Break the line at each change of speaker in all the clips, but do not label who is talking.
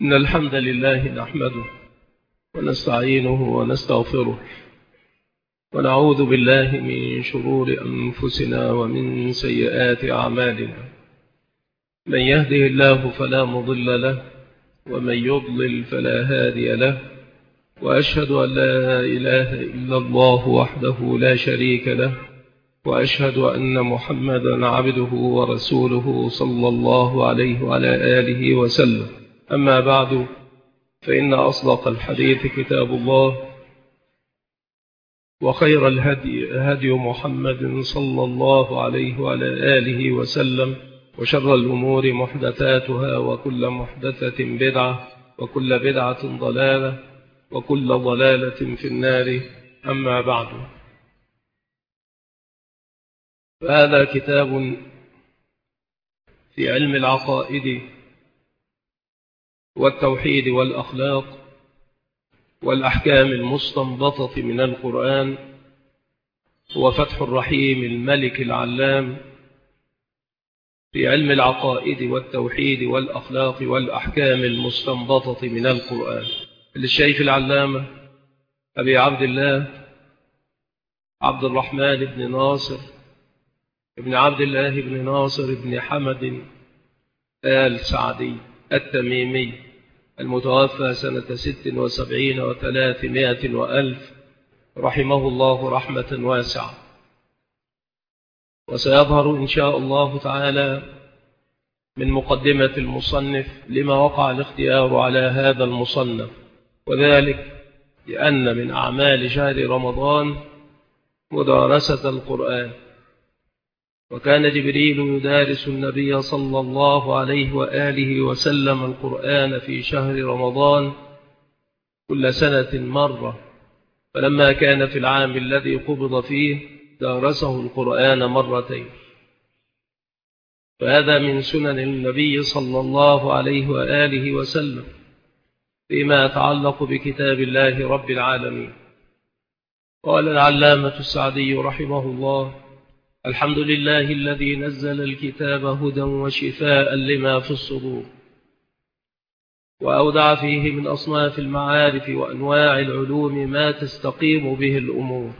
إن الحمد لله نحمده ونستعينه ونستغفره ونعوذ بالله من شرور أنفسنا ومن سيئات أعمالنا. من يهده الله فلا مضل له ومن يضلل فلا هادي له، وأشهد أن لا إله إلا الله وحده لا شريك له، وأشهد أن محمدا عبده ورسوله صلى الله عليه وعلى آله وسلم. أما بعد، فإن أصدق الحديث كتاب الله، وخير الهدي هدي محمد صلى الله عليه وعلى آله وسلم، وشر الأمور محدثاتها، وكل محدثة بدعة، وكل بدعة ضلالة، وكل ضلالة في النار. أما بعد، فهذا كتاب في علم العقائد والتوحيد والأخلاق والأحكام المستنبطة من القرآن، هو فتح الرحيم الملك العلام في علم العقائد والتوحيد والأخلاق والأحكام المستنبطة من القرآن، للشيخ العلامة أبي عبد الله عبد الرحمن بن ناصر ابن عبد الله بن ناصر بن حمد آل سعدي التميمي، المتوفى سنة 76 و300 وألف، رحمه الله رحمة واسعة. وسيظهر إن شاء الله تعالى من مقدمة المصنف لما وقع الاختيار على هذا المصنف، وذلك لأن من أعمال شهر رمضان مدارسة القرآن، وكان جبريل يدارس النبي صلى الله عليه وآله وسلم القرآن في شهر رمضان كل سنة مرة، فلما كان في العام الذي قبض فيه دارسه القرآن مرتين. فهذا من سنن النبي صلى الله عليه وآله وسلم فيما يتعلق بكتاب الله رب العالمين. قال العلامة السعدي رحمه الله: الحمد لله الذي نزل الكتاب هدى وشفاء لما في الصدور، وأودع فيه من أصناف المعارف وأنواع العلوم ما تستقيم به الأمور،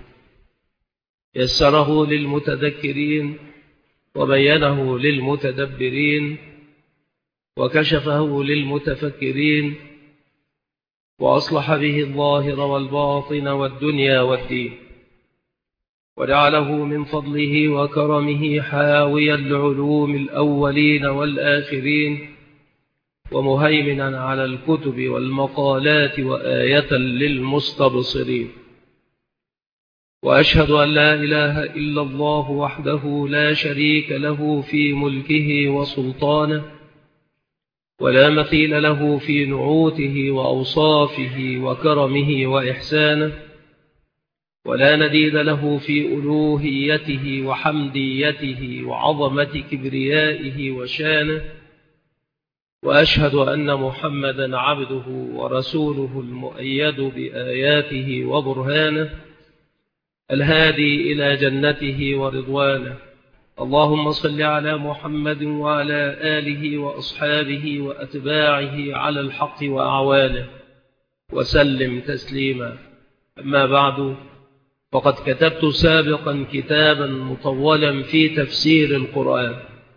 يسره للمتذكرين وبينه للمتدبرين وكشفه للمتفكرين، وأصلح به الظاهر والباطن والدنيا والدين، وجعله من فضله وكرمه حاويا لعلوم الأولين والآخرين، ومهيمنا على الكتب والمقالات وآية للمستبصرين. وأشهد أن لا إله إلا الله وحده لا شريك له في ملكه وسلطانه، ولا مثيل له في نعوته وأوصافه وكرمه وإحسانه، ولا نديد له في ألوهيته وحمديته وعظمة كبريائه وشانه. وأشهد أن محمدا عبده ورسوله المؤيد بآياته وبرهانه، الهادي إلى جنته ورضوانه. اللهم صل على محمد وعلى آله وأصحابه وأتباعه على الحق وأعوانه، وسلم تسليما. أما بعد، فقد كتبت سابقا كتابا مطولا في تفسير القرآن،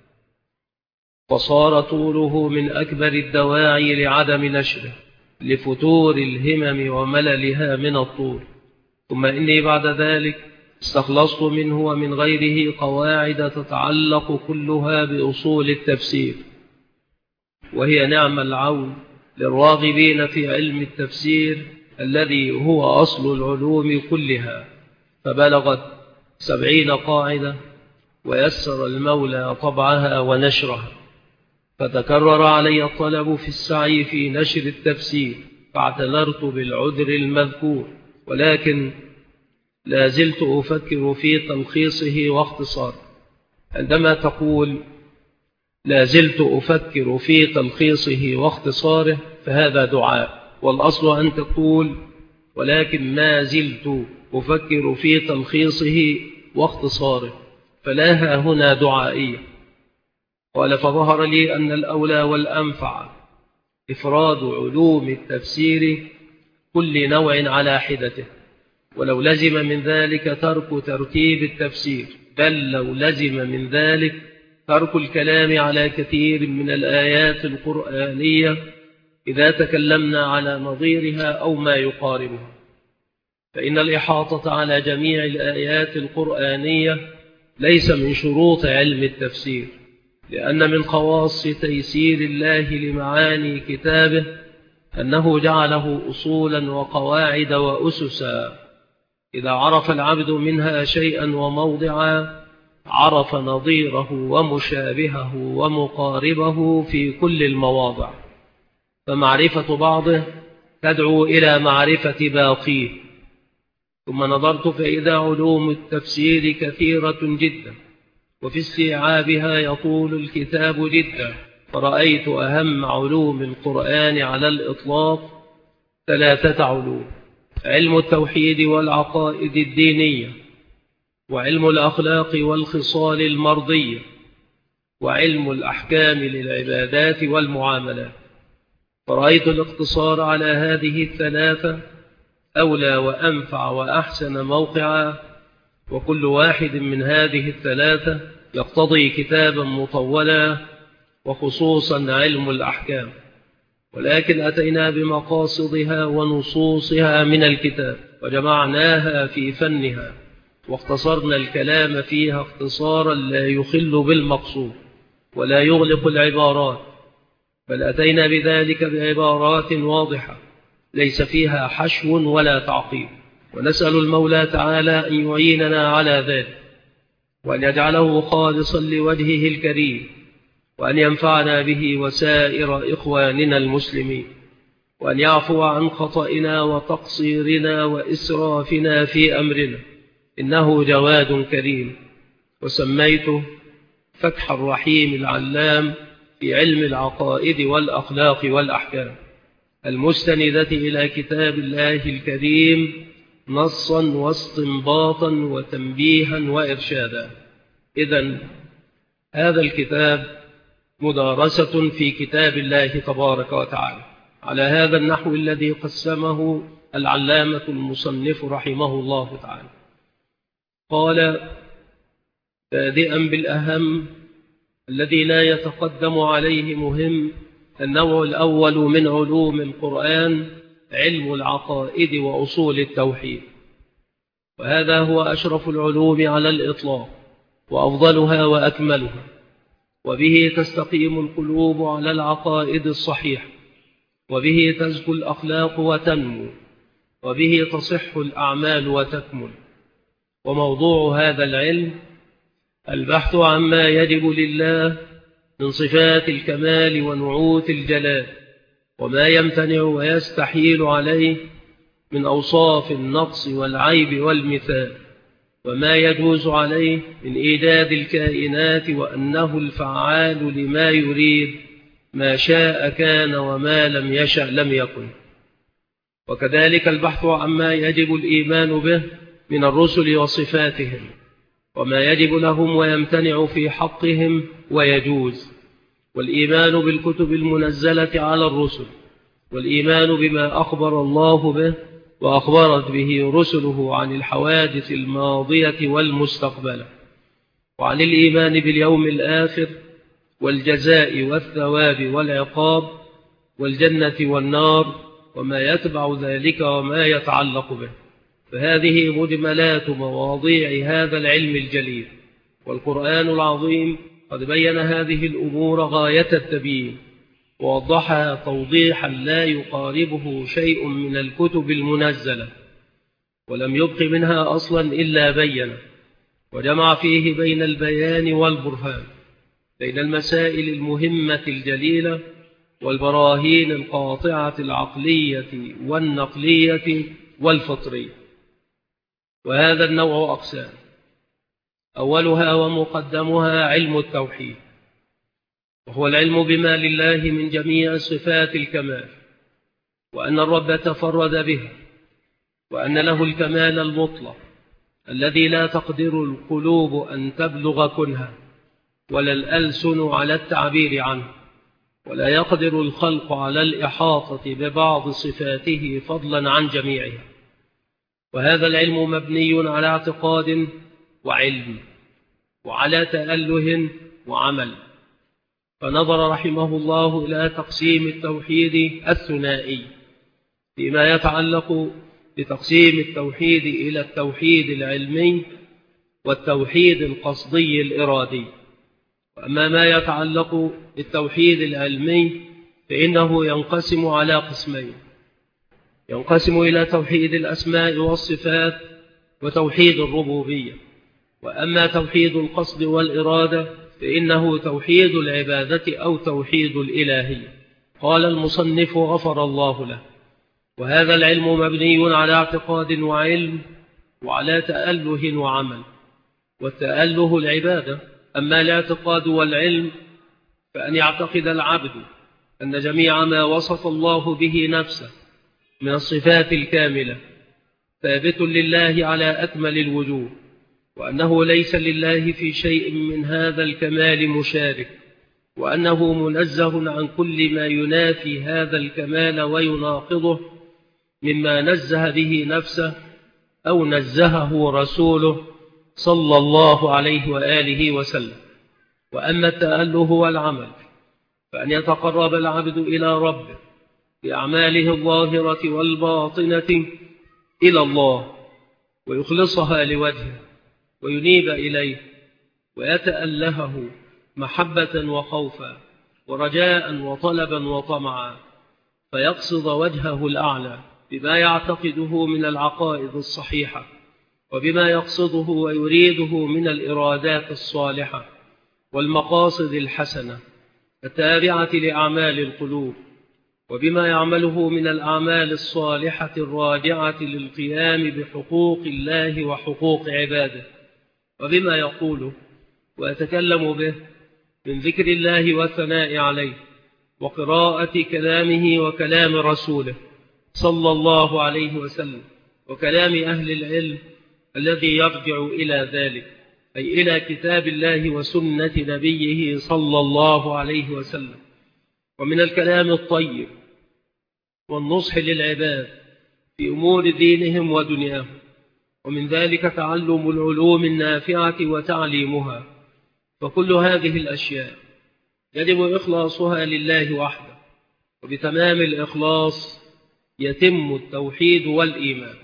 وصار طوله من أكبر الدواعي لعدم نشره لفتور الهمم ومللها من الطول، ثم إني بعد ذلك استخلصت منه ومن غيره قواعد تتعلق كلها بأصول التفسير، وهي نعم العون للراغبين في علم التفسير الذي هو أصل العلوم كلها، فبلغت 70 قاعدة، ويسر المولى طبعها ونشرها. فتكرر علي الطلب في السعي في نشر التفسير، فاعتذرت بالعذر المذكور، ولكن لا زلت أفكر في تلخيصه واختصاره. عندما تقول لا زلت أفكر في تلخيصه واختصاره فهذا دعاء، والأصل أن تقول ولكن ما زلت أفكر في تلخيصه واختصاره، فلاها هنا دعائية. قال: فظهر لي أن الأولى والأنفع إفراد علوم التفسير كل نوع على حدته، ولو لزم من ذلك ترك ترتيب التفسير، بل لو لزم من ذلك ترك الكلام على كثير من الآيات القرآنية إذا تكلمنا على نظيرها أو ما يقاربها. فإن الإحاطة على جميع الآيات القرآنية ليس من شروط علم التفسير، لأن من خواص تيسير الله لمعاني كتابه أنه جعله أصولا وقواعد وأسسا، إذا عرف العبد منها شيئا وموضعا عرف نظيره ومشابهه ومقاربه في كل المواضع، فمعرفة بعضه تدعو إلى معرفة باقيه. ثم نظرت فإذا علوم التفسير كثيرة جدا وفي استيعابها يطول الكتاب جدا، فرأيت أهم علوم القرآن على الإطلاق 3 علوم: علم التوحيد والعقائد الدينية، وعلم الأخلاق والخصال المرضية، وعلم الأحكام للعبادات والمعاملات. فرأيت الاقتصار على هذه ال3 أولى وأنفع وأحسن موقعا، وكل واحد من هذه ال3 يقتضي كتابا مطولا، وخصوصا علم الأحكام. ولكن أتينا بمقاصدها ونصوصها من الكتاب وجمعناها في فنها، واختصرنا الكلام فيها اختصارا لا يخل بالمقصود ولا يغلق العبارات، بل أتينا بذلك بعبارات واضحة ليس فيها حشو ولا تعقيب. ونسأل المولى تعالى أن يعيننا على ذلك، وأن يجعله خالصا لوجهه الكريم، وأن ينفعنا به وسائر إخواننا المسلمين، وأن يعفو عن خطئنا وتقصيرنا وإسرافنا في أمرنا، إنه جواد كريم. وسميته فتح الرحيم العلام في علم العقائد والأخلاق والأحكام، المستندة إلى كتاب الله الكريم نصا واستنباطا وتنبيها وإرشادا. إذن هذا الكتاب مدارسة في كتاب الله تبارك وتعالى على هذا النحو الذي قسمه العلامة المصنف رحمه الله تعالى. قال: بادئا بالأهم الذي لا يتقدم عليه مهم، النوع الأول من علوم القرآن علم العقائد وأصول التوحيد، وهذا هو أشرف العلوم على الإطلاق وأفضلها وأكملها، وبه تستقيم القلوب على العقائد الصحيحة، وبه تزكو الأخلاق وتنمو، وبه تصح الأعمال وتكمل. وموضوع هذا العلم البحث عما يجب لله من صفات الكمال ونعوت الجلال، وما يمتنع ويستحيل عليه من أوصاف النقص والعيب والمثال، وما يجوز عليه من إيجاد الكائنات، وأنه الفعال لما يريد، ما شاء كان وما لم يشأ لم يكن. وكذلك البحث عما يجب الإيمان به من الرسل وصفاتهم، وما يجب لهم ويمتنع في حقهم ويجوز، والإيمان بالكتب المنزلة على الرسل، والإيمان بما أخبر الله به وأخبرت به رسله عن الحوادث الماضية والمستقبلة، وعن الإيمان باليوم الآخر والجزاء والثواب والعقاب والجنة والنار وما يتبع ذلك وما يتعلق به. فهذه مجملات مواضيع هذا العلم الجليل، والقرآن العظيم قد بين هذه الأمور غاية التبيين، ووضحها توضيحا لا يقاربه شيء من الكتب المنزلة، ولم يبق منها أصلا إلا بينه، وجمع فيه بين البيان والبرهان، بين المسائل المهمة الجليلة والبراهين القاطعة العقلية والنقلية والفطرية. وهذا النوع أقسام: أولها ومقدمها علم التوحيد، وهو العلم بما لله من جميع صفات الكمال، وأن الرب تفرد بها، وأن له الكمال المطلق الذي لا تقدر القلوب أن تبلغ كنها ولا الألسن على التعبير عنه، ولا يقدر الخلق على الإحاطة ببعض صفاته فضلا عن جميعها. وهذا العلم مبني على اعتقاد وعلم وعلى تأله وعمل. فنظر رحمه الله إلى تقسيم التوحيد الثنائي فيما يتعلق بتقسيم التوحيد إلى التوحيد العلمي والتوحيد القصدي الإرادي. وأما ما يتعلق بالتوحيد العلمي فإنه ينقسم على قسمين: ينقسم إلى توحيد الأسماء والصفات وتوحيد الربوبية. وأما توحيد القصد والإرادة فإنه توحيد العبادة أو توحيد الإلهية. قال المصنف غفر الله له: وهذا العلم مبني على اعتقاد وعلم وعلى تأله وعمل. والتأله العبادة. أما الاعتقاد والعلم فأن يعتقد العبد أن جميع ما وصف الله به نفسه من الصفات الكاملة ثابت لله على أكمل الوجوه، وأنه ليس لله في شيء من هذا الكمال مشارك، وأنه منزه عن كل ما ينافي هذا الكمال ويناقضه مما نزه به نفسه أو نزهه رسوله صلى الله عليه وآله وسلم. وأما التأله والعمل فأن يتقرب العبد إلى ربه بأعماله الظاهرة والباطنة إلى الله ويخلصها لوجهه وينيب إليه ويتألهه محبة وخوفا ورجاء وطلبا وطمعا، فيقصد وجهه الأعلى بما يعتقده من العقائد الصحيحة وبما يقصده ويريده من الإرادات الصالحة والمقاصد الحسنة التابعة لأعمال القلوب، وبما يعمله من الأعمال الصالحة الراجعة للقيام بحقوق الله وحقوق عباده، وبما يقوله ويتكلم به من ذكر الله والثناء عليه وقراءة كلامه وكلام رسوله صلى الله عليه وسلم وكلام أهل العلم الذي يرجع إلى ذلك، أي إلى كتاب الله وسنة نبيه صلى الله عليه وسلم، ومن الكلام الطيب والنصح للعباد في أمور دينهم ودنياهم، ومن ذلك تعلم العلوم النافعة وتعليمها. فكل هذه الأشياء يجب إخلاصها لله وحده، وبتمام الإخلاص يتم التوحيد والإيمان.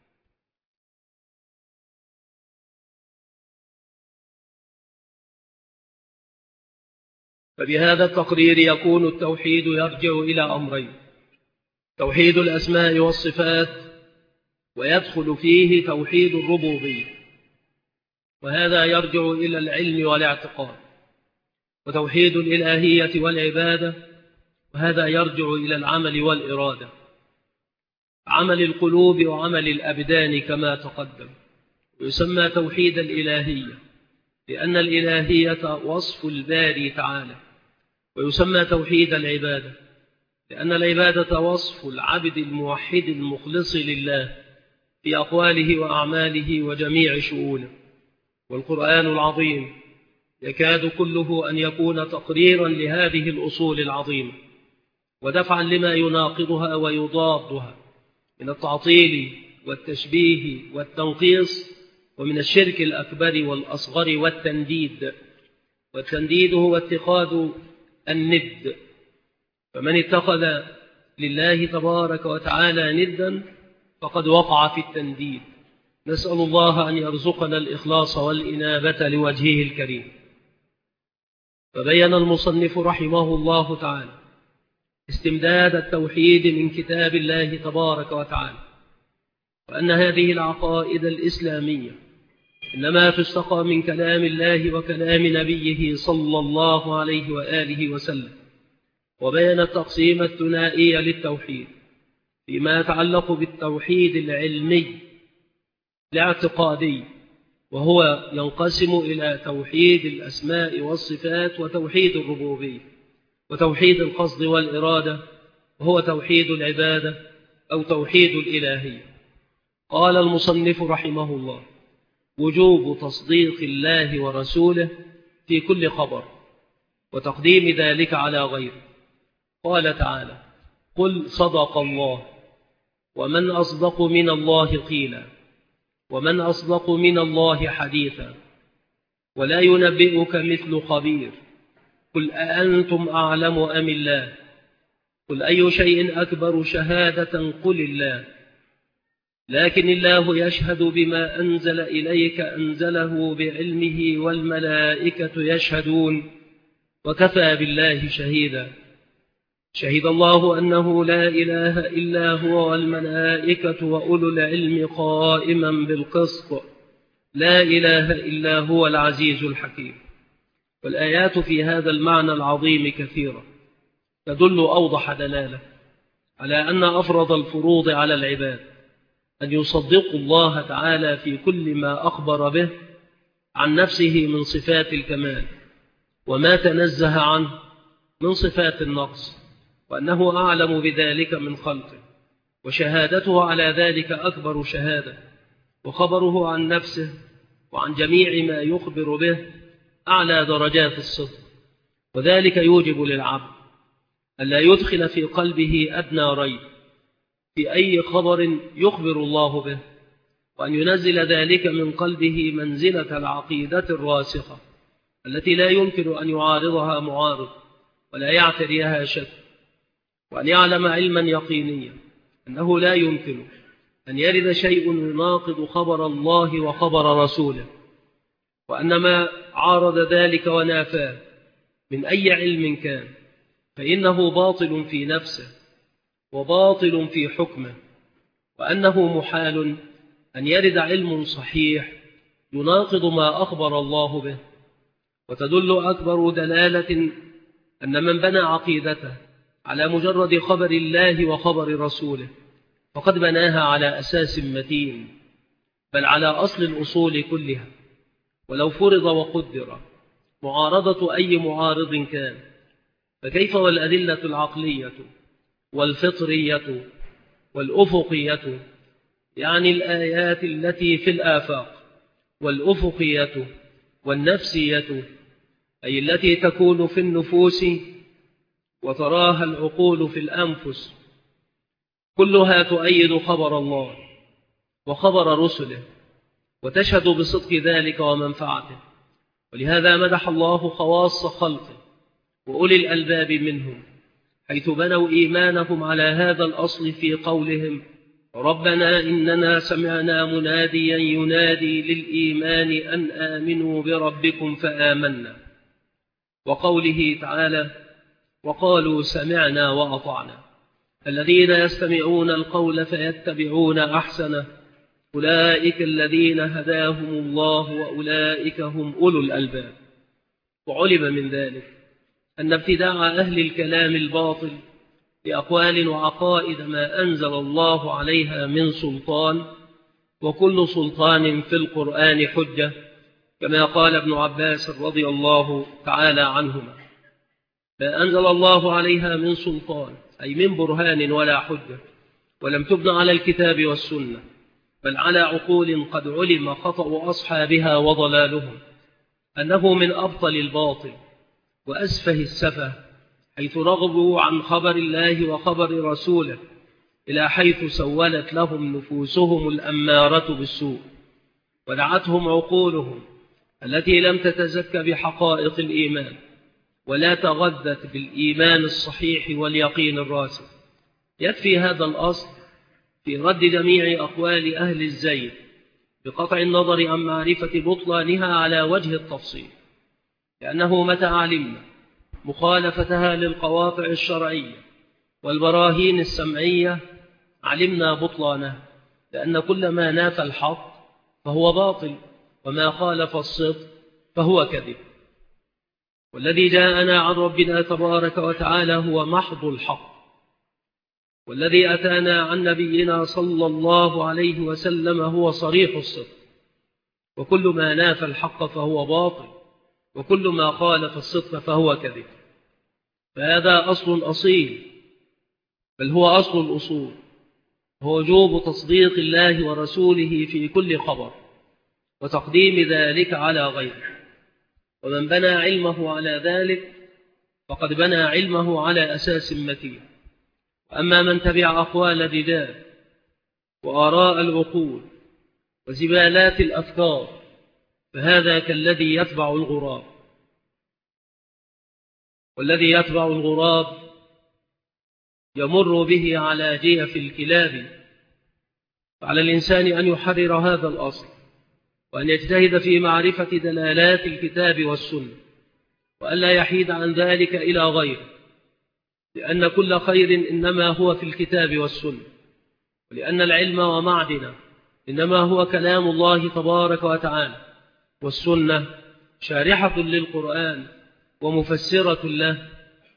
فبهذا التقرير يكون التوحيد يرجع إلى أمرين: توحيد الأسماء والصفات، ويدخل فيه توحيد الربوبية، وهذا يرجع إلى العلم والاعتقاد. وتوحيد الإلهية والعبادة، وهذا يرجع إلى العمل والإرادة، عمل القلوب وعمل الأبدان كما تقدم. ويسمى توحيد الإلهية لأن الإلهية وصف الباري تعالى، ويسمى توحيد العبادة لأن العبادة وصف العبد الموحد المخلص لله في أقواله وأعماله وجميع شؤونه. والقرآن العظيم يكاد كله أن يكون تقريرا لهذه الأصول العظيمة ودفعا لما يناقضها ويضادها من التعطيل والتشبيه والتنقيص، ومن الشرك الأكبر والأصغر والتنديد. والتنديد هو اتخاذ الند، فمن اتخذ لله تبارك وتعالى ندا فقد وقع في التنديد. نسأل الله أن يرزقنا الإخلاص والإنابة لوجهه الكريم. فبين المصنف رحمه الله تعالى استمداد التوحيد من كتاب الله تبارك وتعالى، وأن هذه العقائد الإسلامية إنما تستقى من كلام الله وكلام نبيه صلى الله عليه وآله وسلم. وبين التقسيم الثنائي للتوحيد فيما يتعلق بالتوحيد العلمي الاعتقادي، وهو ينقسم إلى توحيد الأسماء والصفات وتوحيد الربوبية، وتوحيد القصد والإرادة وهو توحيد العبادة أو توحيد الإلهية. قال المصنف رحمه الله: وجوب تصديق الله ورسوله في كل خبر وتقديم ذلك على غيره، قال تعالى: قل صدق الله ومن أصدق من الله قيلا ومن أصدق من الله حديثا ولا ينبئك مثل خبير قل أأنتم أعلم أم الله قل أي شيء أكبر شهادة قل الله لكن الله يشهد بما أنزل إليك أنزله بعلمه والملائكة يشهدون وكفى بالله شهيدا شهد الله أنه لا إله إلا هو والملائكة وأولو العلم قائما بالقسط لا إله إلا هو العزيز الحكيم. والآيات في هذا المعنى العظيم كثيرة تدل أوضح دلالة على أن أفرض الفروض على العباد أن يصدقوا الله تعالى في كل ما أخبر به عن نفسه من صفات الكمال وما تنزه عنه من صفات النقص، وأنه أعلم بذلك من خلقه، وشهادته على ذلك أكبر شهادة، وخبره عن نفسه وعن جميع ما يخبر به أعلى درجات الصدق. وذلك يوجب للعبد ألا يدخل في قلبه أدنى ريب في أي خبر يخبر الله به، وأن ينزل ذلك من قلبه منزلة العقيدة الراسخة التي لا يمكن أن يعارضها معارض ولا يعتريها شك، وأن يعلم علما يقينيا أنه لا يمكن أن يرد شيء يناقض خبر الله وخبر رسوله، وأن ما عارض ذلك ونافاه من أي علم كان فإنه باطل في نفسه وباطل في حكمه، وأنه محال أن يرد علم صحيح يناقض ما أخبر الله به. وتدل أكبر دلالة أن من بنى عقيدته على مجرد خبر الله وخبر رسوله فقد بناها على أساس متين، بل على أصل الأصول كلها. ولو فرض وقدر معارضة أي معارض كان فكيف والأدلة العقلية والفطرية والأفقية، يعني الآيات التي في الآفاق، والأفقية والنفسية أي التي تكون في النفوس وتراها العقول في الأنفس، كلها تؤيد خبر الله وخبر رسله وتشهد بصدق ذلك ومنفعته. ولهذا مدح الله خواص خلقه وأولي الألباب منهم حيث بنوا إيمانهم على هذا الأصل في قولهم: ربنا إننا سمعنا مناديا ينادي للإيمان أن آمنوا بربكم فآمنا، وقوله تعالى: وقالوا سمعنا وأطعنا، الذين يستمعون القول فيتبعون أحسنه أولئك الذين هداهم الله وأولئك هم أولو الألباب. وعلم من ذلك أن ابتداع أهل الكلام الباطل بأقوال وعقائد ما أنزل الله عليها من سلطان، وكل سلطان في القرآن حجة، كما قال ابن عباس رضي الله تعالى عنهما: ما أنزل الله عليها من سلطان أي من برهان ولا حجة، ولم تبن على الكتاب والسنة بل على عقول قد علم خطأ أصحابها وضلالهم، أنه من أبطل الباطل وأسفه السفه، حيث رغبوا عن خبر الله وخبر رسوله إلى حيث سولت لهم نفوسهم الأمارة بالسوء، ودعتهم عقولهم التي لم تتزك بحقائق الإيمان ولا تغذت بالإيمان الصحيح واليقين الراسخ. يكفي هذا الأصل في رد جميع أقوال أهل الزيغ بقطع النظر عن معرفة بطلانها على وجه التفصيل، لأنه متى علمنا مخالفتها للقواطع الشرعية والبراهين السمعية علمنا بطلانها، لأن كل ما نافى الحق فهو باطل، وما خالف الصدق فهو كذب. والذي جاءنا عن ربنا تبارك وتعالى هو محض الحق، والذي أتانا عن نبينا صلى الله عليه وسلم هو صريح الصدق، وكل ما نافى الحق فهو باطل، وكل ما خالف الصدق فهو كذب. فهذا أصل أصيل، بل هو أصل الأصول، هو وجوب تصديق الله ورسوله في كل خبر وتقديم ذلك على غيره. ومن بنى علمه على ذلك فقد بنى علمه على أساس متين. أما من تبع أقوال الرجال وآراء العقول وزبالات الأفكار فهذا كالذي يتبع الغراب، والذي يتبع الغراب يمر به على جيف الكلاب. فعلى الإنسان أن يحرر هذا الأصل، وأن يجتهد في معرفة دلالات الكتاب والسنة، وألا يحيد عن ذلك إلى غيره، لأن كل خير إنما هو في الكتاب والسنة، ولأن العلم ومعدنه إنما هو كلام الله تبارك وتعالى، والسنة شارحة للقرآن ومفسرة له،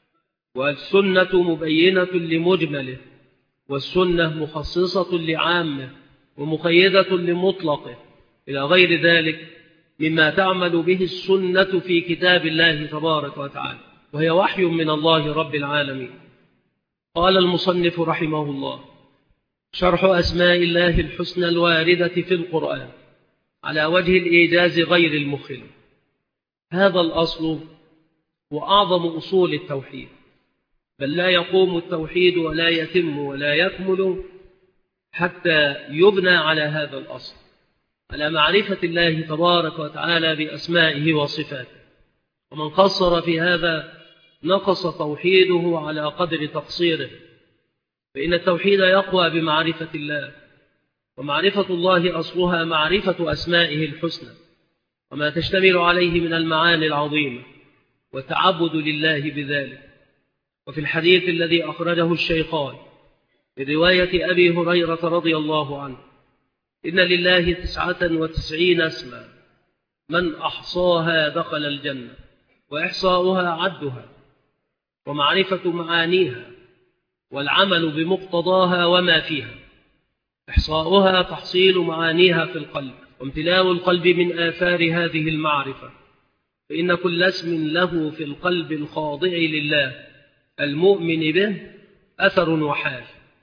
والسنة مبينة لمجمله، والسنة مخصصة لعامه ومقيدة لمطلقه، إلى غير ذلك مما تعمل به السنة في كتاب الله تبارك وتعالى، وهي وحي من الله رب العالمين. قال المصنف رحمه الله: شرح أسماء الله الحسنى الواردة في القرآن على وجه الإيجاز غير المخل. هذا الأصل وأعظم أصول التوحيد، بل لا يقوم التوحيد ولا يتم ولا يكمل حتى يبنى على هذا الأصل، على معرفة الله تبارك وتعالى بأسمائه وصفاته. ومن قصر في هذا نقص توحيده على قدر تقصيره، فإن التوحيد يقوى بمعرفة الله، ومعرفة الله أصلها معرفة أسمائه الحسنى وما تشتمل عليه من المعاني العظيمة، والتعبد لله بذلك. وفي الحديث الذي أخرجه الشيخان برواية أبي هريرة رضي الله عنه: إن لله 99 اسما من أحصاها دخل الجنة، وإحصاؤها عدها، ومعرفة معانيها، والعمل بمقتضاها وما فيها. إحصاؤها تحصيل معانيها في القلب، وامتلاء القلب من آثار هذه المعرفة، فإن كل اسم له في القلب الخاضع لله المؤمن به أثر وحال،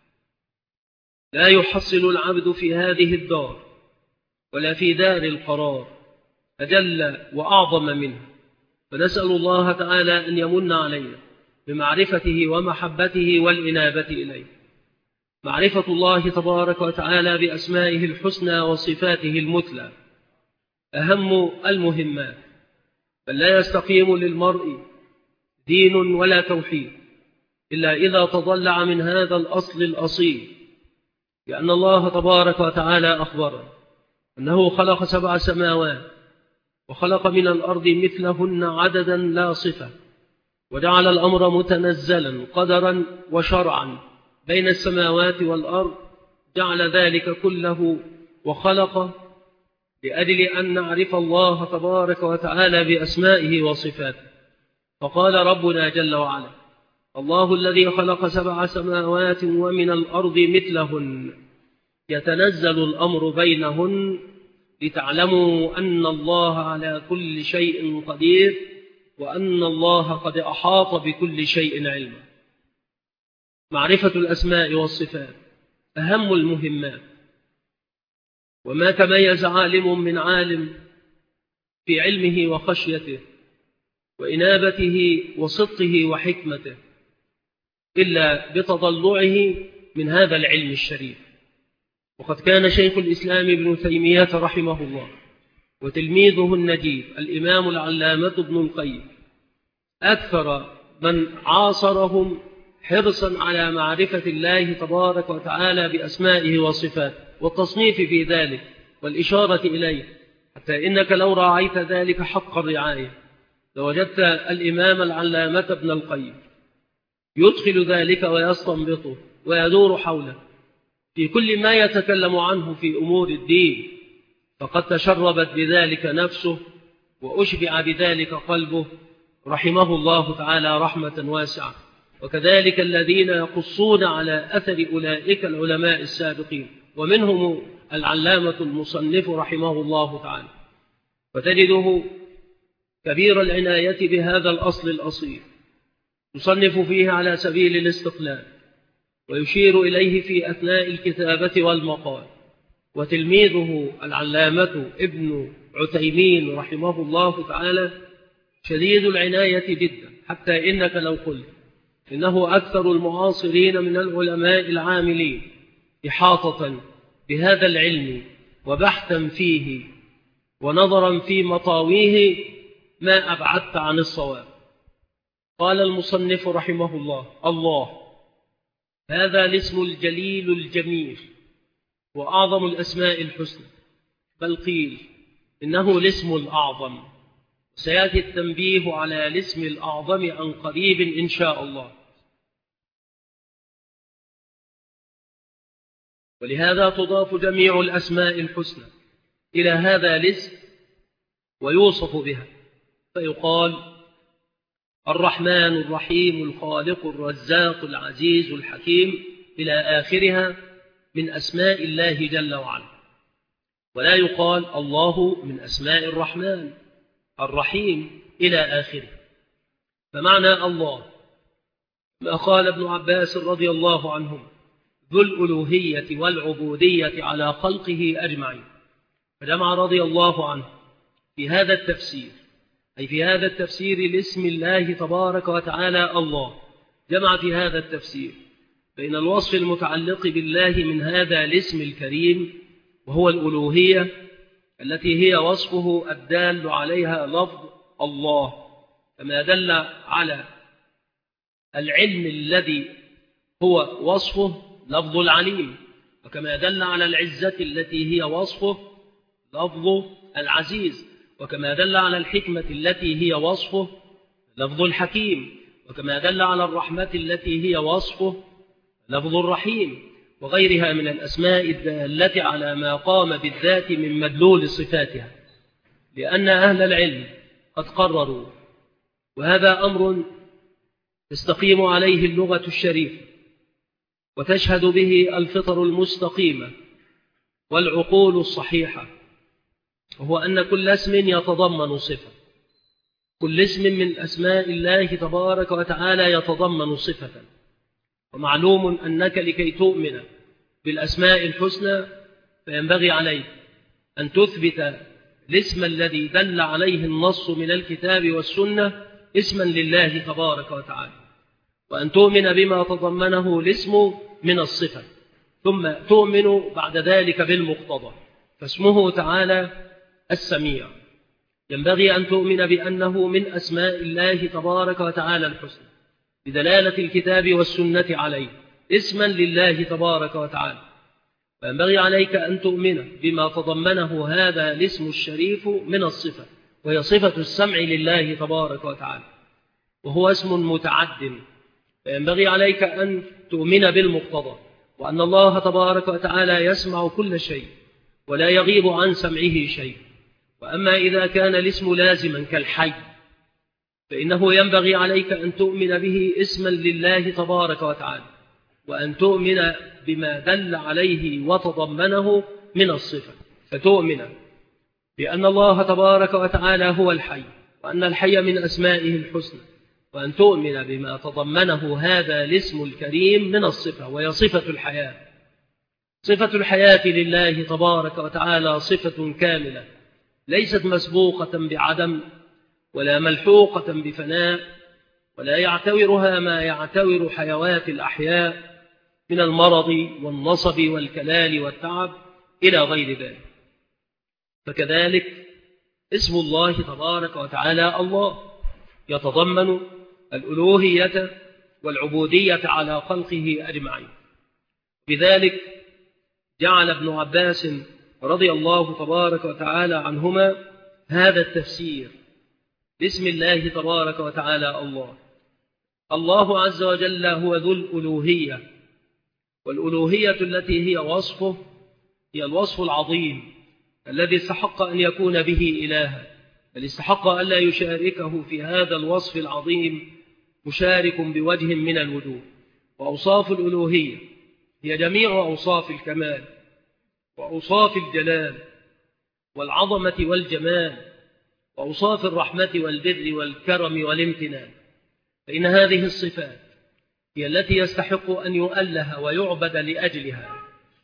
لا يحصل العبد في هذه الدار ولا في دار القرار أجل وأعظم منه. فنسأل الله تعالى أن يمن علينا بمعرفته ومحبته والإنابة إليه. معرفة الله تبارك وتعالى بأسمائه الحسنى وصفاته المثلى أهم المهمات، بل لا يستقيم للمرء دين ولا توحيد إلا إذا تضلع من هذا الأصل الأصيل، لأن الله تبارك وتعالى أخبر أنه خلق 7 سماوات وخلق من الأرض مثلهن عددا لا صفة، وجعل الأمر متنزلا قدرا وشرعا بين السماوات والأرض، جعل ذلك كله وخلق لأجل أن نعرف الله تبارك وتعالى بأسمائه وصفاته. فقال ربنا جل وعلا: الله الذي خلق 7 سماوات ومن الأرض مثلهن يتنزل الأمر بينهن لتعلموا أن الله على كل شيء قدير وأن الله قد أحاط بكل شيء علما. معرفة الأسماء والصفات أهم المهمات، وما تميز عالم من عالم في علمه وخشيته وإنابته وصدقه وحكمته إلا بتضلعه من هذا العلم الشريف. وقد كان شيخ الإسلام ابن تيمية رحمه الله وتلميذه النجيب الإمام العلامة ابن القيم أكثر من عاصرهم حرصا على معرفة الله تبارك وتعالى بأسمائه وصفاته والتصنيف في ذلك والإشارة إليه، حتى إنك لو راعيت ذلك حق الرعاية لوجدت الإمام العلامة ابن القيم يدخل ذلك ويستنبطه ويدور حوله في كل ما يتكلم عنه في أمور الدين، فقد تشربت بذلك نفسه وأشبع بذلك قلبه رحمه الله تعالى رحمة واسعة. وكذلك الذين يقصون على أثر أولئك العلماء السابقين، ومنهم العلامة المصنف رحمه الله تعالى، فتجده كبير العناية بهذا الأصل الأصيل، يصنف فيه على سبيل الاستقلال ويشير إليه في أثناء الكتابة والمقال. وتلميذه العلامة ابن عثيمين رحمه الله تعالى شديد العناية جدا حتى إنك لو قلت إنه أكثر المعاصرين من العلماء العاملين إحاطة بهذا العلم وبحثا فيه ونظرا في مطاويه ما أبعدت عن الصواب. قال المصنف رحمه الله هذا الاسم الجليل الجميل وأعظم الأسماء الحسنى، بل قيل إنه الاسم الأعظم، سيأتي التنبيه على الاسم الأعظم عن قريب إن شاء الله. ولهذا تضاف جميع الأسماء الحسنى إلى هذا الاسم ويوصف بها، فيقال الرحمن الرحيم الخالق الرزاق العزيز الحكيم إلى آخرها من أسماء الله جل وعلا. ولا يقال الله من أسماء الرحمن الرحيم إلى آخره. فمعنى الله ما قال ابن عباس رضي الله عنهم ذو الألوهية والعبودية على خلقه أجمعين. فجمع رضي الله عنه في هذا التفسير، أي في هذا التفسير لاسم الله تبارك وتعالى الله، جمع في هذا التفسير بين الوصف المتعلق بالله من هذا الاسم الكريم وهو الألوهية التي هي وصفه الدال عليها لفظ الله، كما دل على العلم الذي هو وصفه لفظ العليم، وكما دل على العزة التي هي وصفه لفظ العزيز، وكما دل على الحكمة التي هي وصفه لفظ الحكيم، وكما دل على الرحمة التي هي وصفه لفظ الرحيم، وغيرها من الأسماء الدالة على ما قام بالذات من مدلول صفاتها. لأن أهل العلم قد قرروا، وهذا أمر تستقيم عليه اللغة الشريفة وتشهد به الفطر المستقيمة والعقول الصحيحة، وهو أن كل اسم يتضمن صفة، كل اسم من أسماء الله تبارك وتعالى يتضمن صفة. ومعلوم أنك لكي تؤمن بالأسماء الحسنى فينبغي عليك أن تثبت الاسم الذي دل عليه النص من الكتاب والسنة اسما لله تبارك وتعالى، وأن تؤمن بما تضمنه الاسم من الصفة، ثم تؤمن بعد ذلك بالمقتضى. فاسمه تعالى السميع، ينبغي أن تؤمن بأنه من أسماء الله تبارك وتعالى الحسنى بدلالة الكتاب والسنة عليه اسما لله تبارك وتعالى. فينبغي عليك أن تؤمن بما تضمنه هذا الاسم الشريف من الصفة، وهي صفة السمع لله تبارك وتعالى، وهو اسم متعد. فينبغي عليك أن تؤمن بالمقتضى، وأن الله تبارك وتعالى يسمع كل شيء ولا يغيب عن سمعه شيء. وأما إذا كان الاسم لازما كالحي فإنه ينبغي عليك أن تؤمن به اسما لله تبارك وتعالى، وأن تؤمن بما دل عليه وتضمنه من الصفة، فتؤمن بأن الله تبارك وتعالى هو الحي، وأن الحي من أسمائه الحسنى، وأن تؤمن بما تضمنه هذا الاسم الكريم من الصفة، وهي صفة الحياة. صفة الحياة لله تبارك وتعالى صفة كاملة ليست مسبوقة بعدم ولا ملحوقة بفناء، ولا يعتورها ما يعتور حيوات الأحياء من المرض والنصب والكلال والتعب إلى غير ذلك. فكذلك اسم الله تبارك وتعالى الله يتضمن الألوهية والعبودية على خلقه أجمعين. بذلك جعل ابن عباس رضي الله تبارك وتعالى عنهما هذا التفسير باسم الله تبارك وتعالى الله. الله عز وجل هو ذو الألوهية، والألوهية التي هي وصفه هي الوصف العظيم الذي استحق أن يكون به إلها، بل استحق أن لا يشاركه في هذا الوصف العظيم مشارك بوجه من الوجوه. وأوصاف الألوهية هي جميع أوصاف الكمال وأوصاف الجلال والعظمة والجمال، وأوصاف الرحمة والبر والكرم والامتنان. فإن هذه الصفات هي التي يستحق أن يؤله ويعبد لأجلها،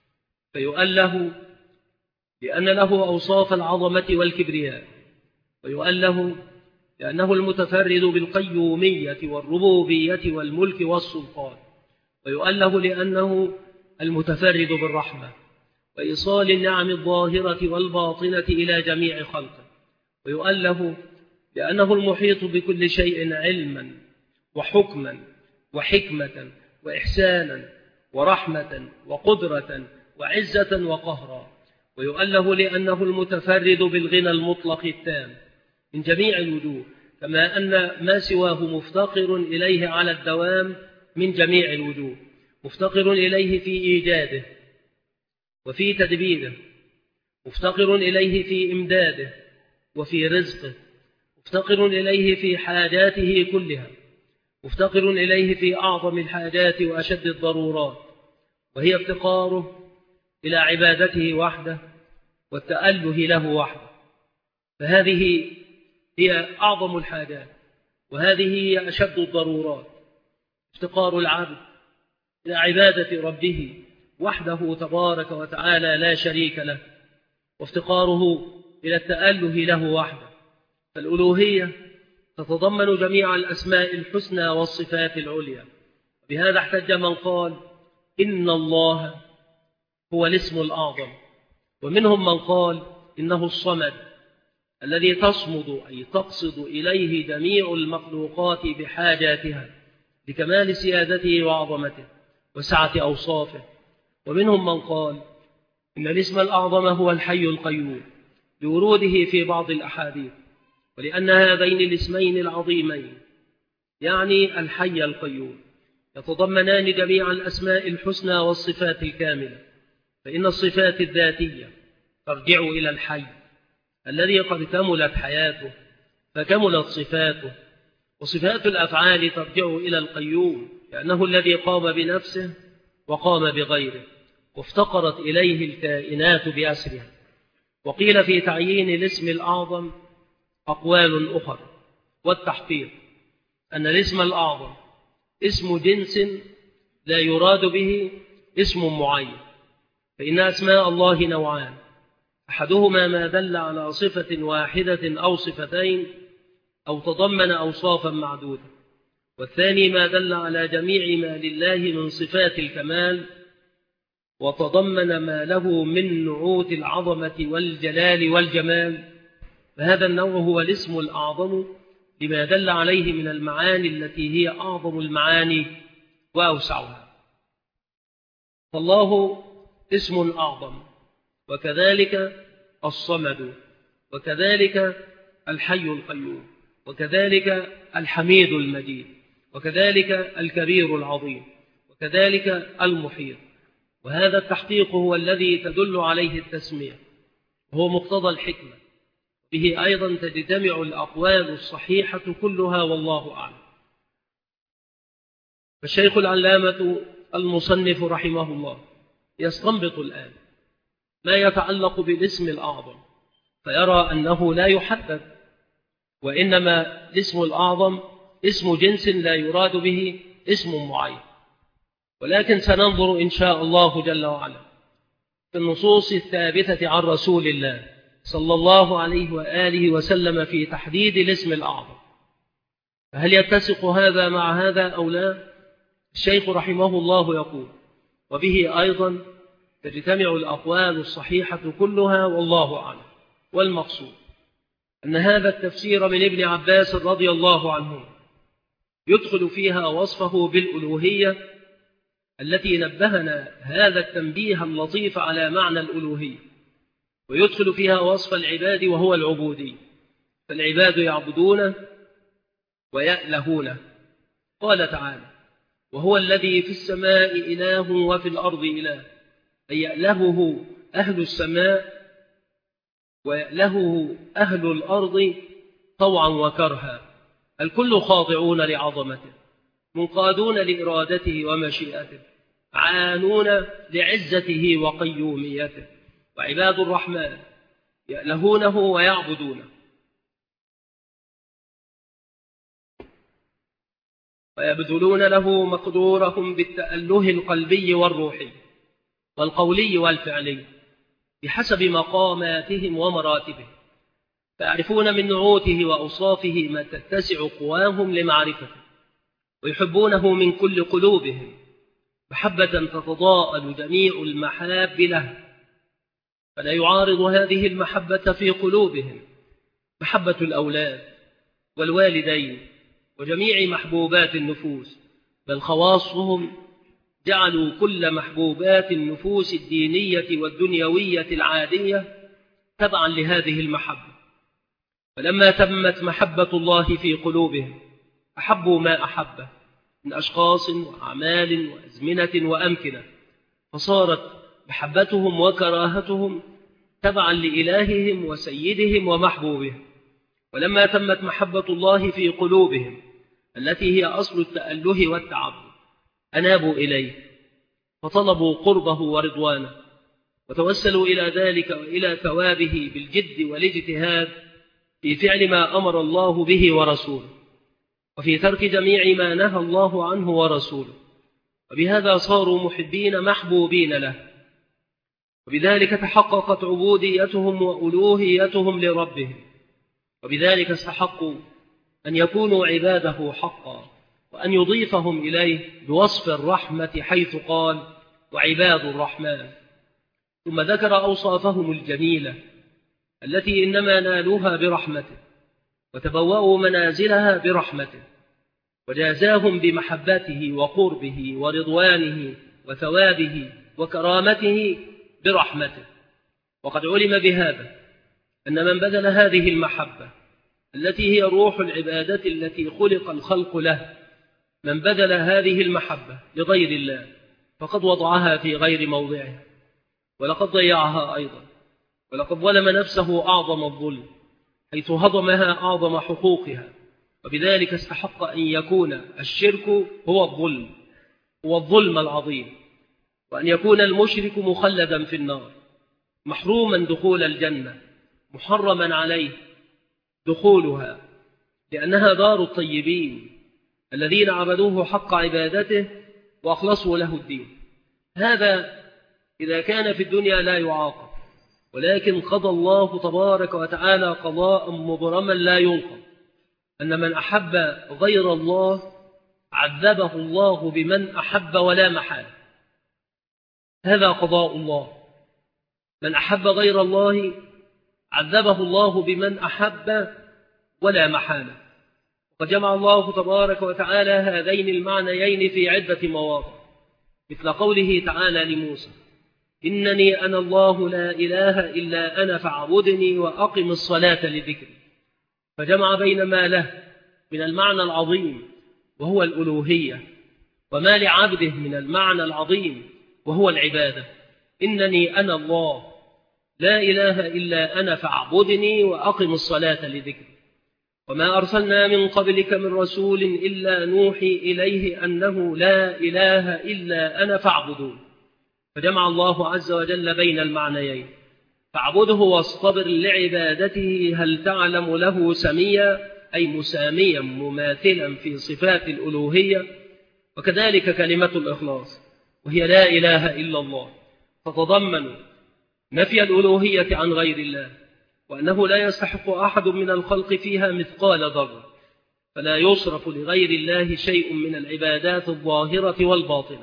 فيؤله لأن له أوصاف العظمة والكبرياء، ويؤله لأنه المتفرد بالقيومية والربوبية والملك والسلطان. ويقال له لأنه المتفرد بالرحمة وإيصال النعم الظاهرة والباطنة إلى جميع خلقه. ويقال له لأنه المحيط بكل شيء علما وحكما وحكمة وإحسانا ورحمة وقدرة وعزة وقهرا. ويقال له لأنه المتفرد بالغنى المطلق التام من جميع الوجوه، كما أن ما سواه مفتقر إليه على الدوام من جميع الوجوه، مفتقر إليه في إيجاده وفي تدبيره، مفتقر إليه في إمداده وفي رزقه، مفتقر إليه في حاجاته كلها، مفتقر إليه في أعظم الحاجات وأشد الضرورات، وهي افتقاره إلى عبادته وحده والتأله له وحده. فهذه هي أعظم الحاجات، وهذه هي أشد الضرورات، افتقار العبد إلى عبادة ربه وحده تبارك وتعالى لا شريك له، وافتقاره إلى التأله له وحده. فالألوهية تتضمن جميع الأسماء الحسنى والصفات العليا. بهذا احتج من قال إن الله هو الاسم الأعظم، ومنهم من قال إنه الصمد الذي تصمد أي تقصد إليه جميع المخلوقات بحاجاتها لكمال سيادته وعظمته وسعة أوصافه. ومنهم من قال إن الاسم الأعظم هو الحي القيوم لوروده في بعض الأحاديث، ولأن هذين الاسمين العظيمين يعني الحي القيوم يتضمنان جميع الأسماء الحسنى والصفات الكاملة. فإن الصفات الذاتية ترجع إلى الحي الذي قد كملت حياته فكملت صفاته، وصفات الأفعال ترجع إلى القيوم لأنه الذي قام بنفسه وقام بغيره، وافتقرت إليه الكائنات بأسرها. وقيل في تعيين الاسم الأعظم أقوال أخرى، والتحقيق أن الاسم الأعظم اسم جنس لا يراد به اسم معين، فإن أسماء الله نوعان، أحدهما ما دل على صفة واحدة أو صفتين أو تضمن أوصافا معدودة، والثاني ما دل على جميع ما لله من صفات الكمال وتضمن ما له من نعوت العظمة والجلال والجمال. فهذا النوع هو الاسم الأعظم لما دل عليه من المعاني التي هي أعظم المعاني وأوسعها. فالله اسم أعظم، وكذلك الصمد، وكذلك الحي القيوم، وكذلك الحميد المجيد، وكذلك الكبير العظيم، وكذلك المحيط. وهذا التحقيق هو الذي تدل عليه التسمية، وهو مقتضى الحكمة، به أيضا تجتمع الأقوال الصحيحة كلها، والله أعلم. فالشيخ العلامة المصنف رحمه الله يستنبط الآن ما يتعلق بالاسم الأعظم، فيرى أنه لا يحدد، وإنما الاسم الأعظم اسم جنس لا يراد به اسم معين. ولكن سننظر إن شاء الله جل وعلا في النصوص الثابتة عن رسول الله صلى الله عليه وآله وسلم في تحديد الاسم الأعظم، فهل يتسق هذا مع هذا أو لا؟ الشيخ رحمه الله يقول وبه أيضا تجتمع الأقوال الصحيحة كلها، والله أعلم. والمقصود أن هذا التفسير من ابن عباس رضي الله عنه يدخل فيها وصفه بالألوهية التي نبهنا هذا التنبيه اللطيف على معنى الألوهية، ويدخل فيها وصف العباد وهو العبودي، فالعباد يعبدون ويألهون. قال تعالى وهو الذي في السماء إله وفي الأرض إله، أي يألهه أهل السماء ويألهه أهل الأرض طوعا وكرها، الكل خاضعون لعظمته، منقادون لإرادته ومشيئته، عانون لعزته وقيوميته. وعباد الرحمن يألهونه ويعبدونه ويبذلون له مقدورهم بالتأله القلبي والروحي والقولي والفعلي بحسب مقاماتهم ومراتبهم.
فيعرفون من نعوته وأوصافه ما تتسع قواهم لمعرفته، ويحبونه من كل قلوبهم محبة تتضاءل جميع المحاب له، فلا يعارض هذه المحبة في قلوبهم محبة الأولاد والوالدين وجميع محبوبات النفوس، بل خواصهم جعلوا كل محبوبات النفوس الدينية والدنيوية العادية تبعا لهذه المحبة. فلما تمت محبة الله في قلوبهم أحبوا ما أحبه من أشخاص وأعمال وأزمنة وأمكنة، فصارت محبتهم وكراهتهم تبعا لإلههم وسيدهم ومحبوبهم. ولما تمت محبة الله في قلوبهم التي هي أصل التأله والتعبد أنابوا إليه فطلبوا قربه ورضوانه، وتوسلوا إلى ذلك وإلى ثوابه بالجد والاجتهاد في فعل ما أمر الله به ورسوله، وفي ترك جميع ما نهى الله عنه ورسوله، وبهذا صاروا محبين محبوبين له، وبذلك تحققت عبوديتهم وألوهيتهم لربهم، وبذلك استحقوا أن يكونوا عباده حقا، وأن يضيفهم إليه بوصف الرحمة حيث قال وعباد الرحمن، ثم ذكر أوصافهم الجميلة التي إنما نالوها برحمته وتبوأوا منازلها برحمته، وجازاهم بمحبته وقربه ورضوانه وثوابه وكرامته برحمته. وقد علم بهذا أن من بذل هذه المحبة التي هي روح العبادة التي خلق الخلق له، من بذل هذه المحبة لغير الله فقد وضعها في غير موضعها، ولقد ضيعها أيضا، ولقد ظلم نفسه أعظم الظلم حيث هضمها أعظم حقوقها، وبذلك استحق أن يكون الشرك هو الظلم العظيم، وأن يكون المشرك مخلدا في النار محروما دخول الجنة محرما عليه دخولها، لأنها دار الطيبين الذين عبدوه حق عبادته وأخلصوا له الدين. هذا إذا كان في الدنيا لا يعاقب، ولكن قضى الله تبارك وتعالى قضاء مبرما لا ينقض، أن من أحب غير الله عذبه الله بمن أحب ولا محالة. هذا قضاء الله، من أحب غير الله عذبه الله بمن أحب ولا محالة. وجمع الله تبارك وتعالى هذين المعنيين في عدة مواضع، مثل قوله تعالى لموسى إنني أنا الله لا إله إلا أنا فاعبدني وأقم الصلاة لذكري، فجمع بين ما له من المعنى العظيم وهو الألوهية، وما لعبده من المعنى العظيم وهو العبادة. إنني أنا الله لا إله إلا أنا فاعبدني وأقم الصلاة لذكري، وما أرسلنا من قبلك من رسول إلا نوحي إليه أنه لا إله إلا أنا فاعبدون. فجمع الله عز وجل بين المعنيين، فاعبده واصطبر لعبادته هل تعلم له سميا، أي مساميا مماثلا في صفات الألوهية. وكذلك كلمة الإخلاص وهي لا إله إلا الله تتضمن نفي الألوهية عن غير الله، وأنه لا يستحق أحد من الخلق فيها مثقال ذرة، فلا يصرف لغير الله شيء من العبادات الظاهرة والباطنة.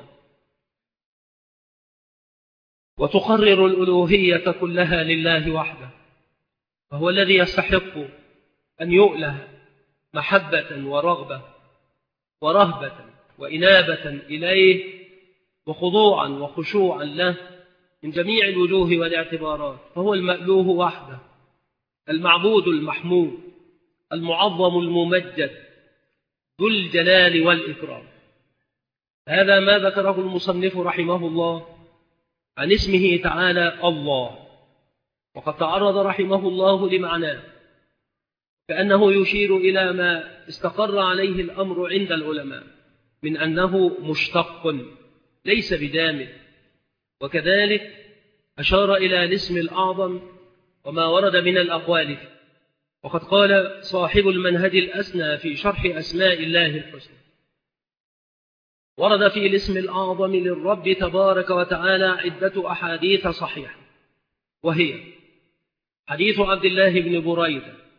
وتقرر الألوهية كلها لله وحده، فهو الذي يستحق أن يؤله محبة ورغبة ورهبة وإنابة إليه وخضوعا وخشوعا له من جميع الوجوه والاعتبارات، فهو المألوه وحده، المعبود المحمود، المعظم الممجد، ذو الجلال والإكرام. هذا ما ذكره المصنف رحمه الله عن اسمه تعالى الله، وقد تعرض رحمه الله لمعناه كأنه يشير إلى ما استقر عليه الأمر عند العلماء من أنه مشتق ليس بدامج، وكذلك أشار إلى الاسم الأعظم وما ورد من الأقوال فيه. وقد قال صاحب المنهج الأسنى في شرح أسماء الله الحسنى ورد في الاسم الأعظم للرب تبارك وتعالى عدة أحاديث صحيحة، وهي حديث عبد الله بن بريدة